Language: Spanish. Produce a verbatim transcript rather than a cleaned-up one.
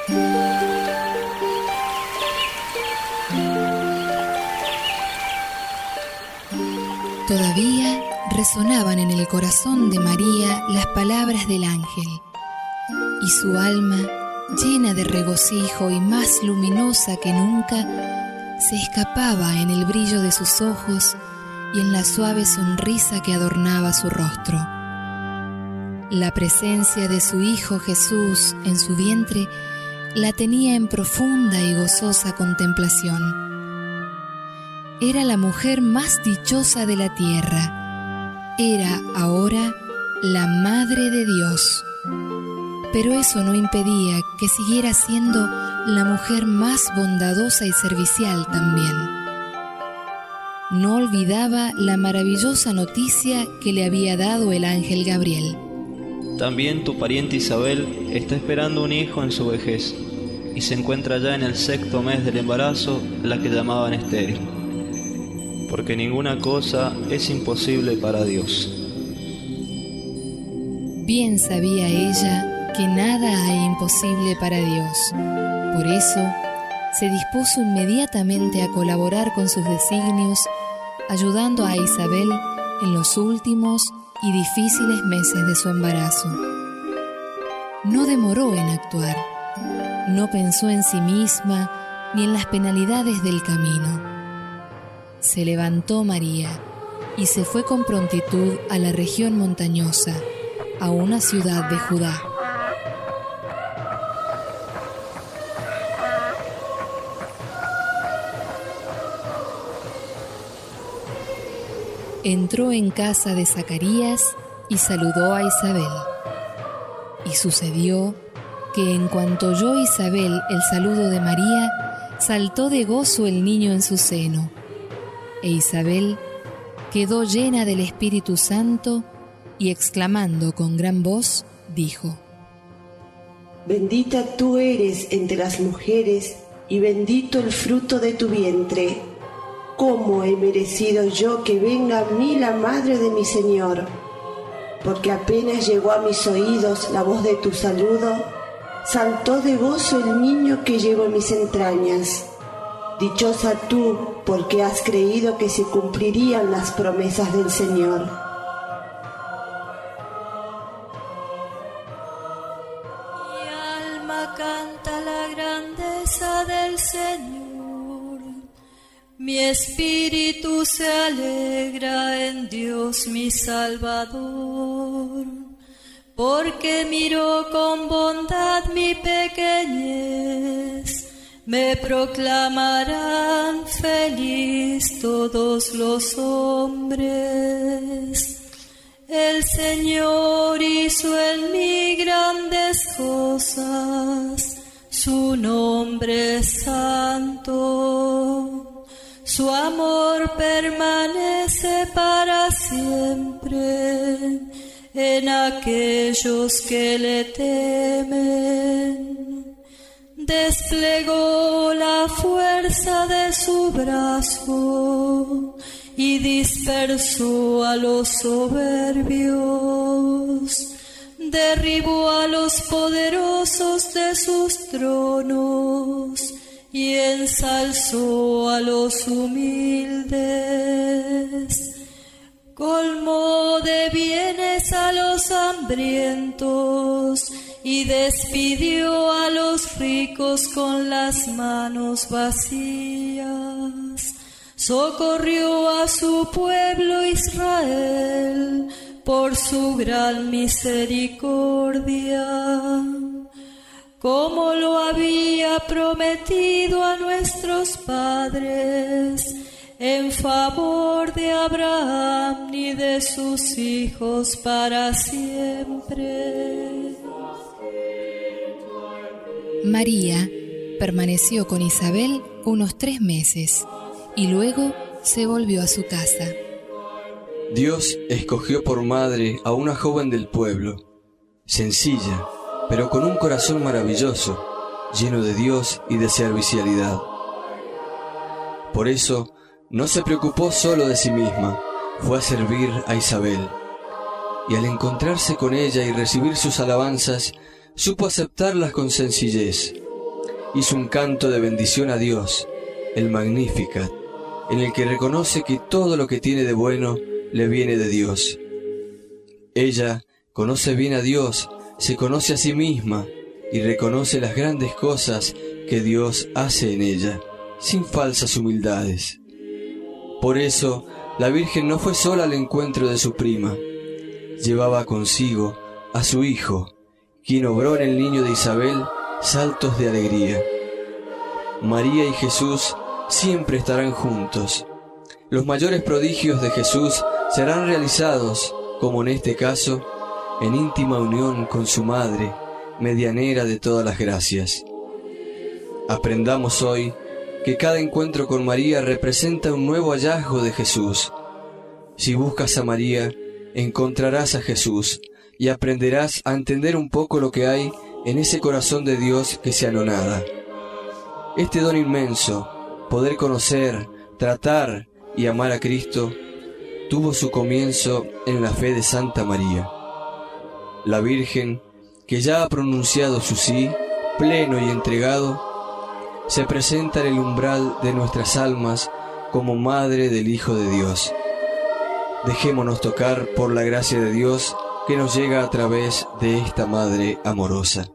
Todavía resonaban en el corazón de María las palabras del ángel, y su alma, llena de regocijo y más luminosa que nunca, se escapaba en el brillo de sus ojos y en la suave sonrisa que adornaba su rostro. La presencia de su Hijo Jesús en su vientre la tenía en profunda y gozosa contemplación. Era la mujer más dichosa de la tierra. Era ahora la Madre de Dios. Pero eso no impedía que siguiera siendo la mujer más bondadosa y servicial también. No olvidaba la maravillosa noticia que le había dado el ángel Gabriel. También tu pariente Isabel está esperando un hijo en su vejez, y se encuentra ya en el sexto mes del embarazo, la que llamaban estéril, porque ninguna cosa es imposible para Dios. Bien sabía ella que nada hay imposible para Dios. Por eso, se dispuso inmediatamente a colaborar con sus designios, ayudando a Isabel en los últimos y difíciles meses de su embarazo. No demoró en actuar, no pensó en sí misma ni en las penalidades del camino. Se levantó María y se fue con prontitud a la región montañosa, a una ciudad de Judá. Entró en casa de Zacarías y saludó a Isabel. Y sucedió que en cuanto oyó Isabel el saludo de María, saltó de gozo el niño en su seno. E Isabel quedó llena del Espíritu Santo y exclamando con gran voz, dijo: Bendita tú eres entre las mujeres y bendito el fruto de tu vientre. ¿Cómo he merecido yo que venga a mí la madre de mi Señor? Porque apenas llegó a mis oídos la voz de tu saludo, saltó de gozo el niño que llevo en mis entrañas. Dichosa tú, porque has creído que se cumplirían las promesas del Señor. Mi alma canta la grandeza del Señor. Mi espíritu se alegra en Dios mi Salvador, porque miró con bondad mi pequeñez. Me proclamarán feliz todos los hombres. El Señor hizo en mí grandes cosas, su nombre es santo. Su amor permanece para siempre en aquellos que le temen. Desplegó la fuerza de su brazo y dispersó a los soberbios. Derribó a los poderosos de sus tronos y ensalzó a los humildes. Colmó de bienes a los hambrientos y despidió a los ricos con las manos vacías. Socorrió a su pueblo Israel por su gran misericordia, como lo había prometido a nuestros padres, en favor de Abraham y de sus hijos para siempre. María permaneció con Isabel unos tres meses y luego se volvió a su casa. Dios escogió por madre a una joven del pueblo, sencilla, pero con un corazón maravilloso, lleno de Dios y de servicialidad. Por eso, no se preocupó solo de sí misma, fue a servir a Isabel. Y al encontrarse con ella y recibir sus alabanzas, supo aceptarlas con sencillez, hizo un canto de bendición a Dios, el Magnificat, en el que reconoce que todo lo que tiene de bueno le viene de Dios. Ella conoce bien a Dios, se conoce a sí misma y reconoce las grandes cosas que Dios hace en ella, sin falsas humildades. Por eso, la Virgen no fue sola al encuentro de su prima. Llevaba consigo a su hijo, quien obró en el niño de Isabel saltos de alegría. María y Jesús siempre estarán juntos. Los mayores prodigios de Jesús serán realizados, como en este caso, en íntima unión con su madre, medianera de todas las gracias. Aprendamos hoy que cada encuentro con María representa un nuevo hallazgo de Jesús. Si buscas a María, encontrarás a Jesús y aprenderás a entender un poco lo que hay en ese corazón de Dios que se anonada. Este don inmenso, poder conocer, tratar y amar a Cristo, tuvo su comienzo en la fe de Santa María. La Virgen, que ya ha pronunciado su sí, pleno y entregado, se presenta en el umbral de nuestras almas como Madre del Hijo de Dios. Dejémonos tocar por la gracia de Dios que nos llega a través de esta Madre amorosa.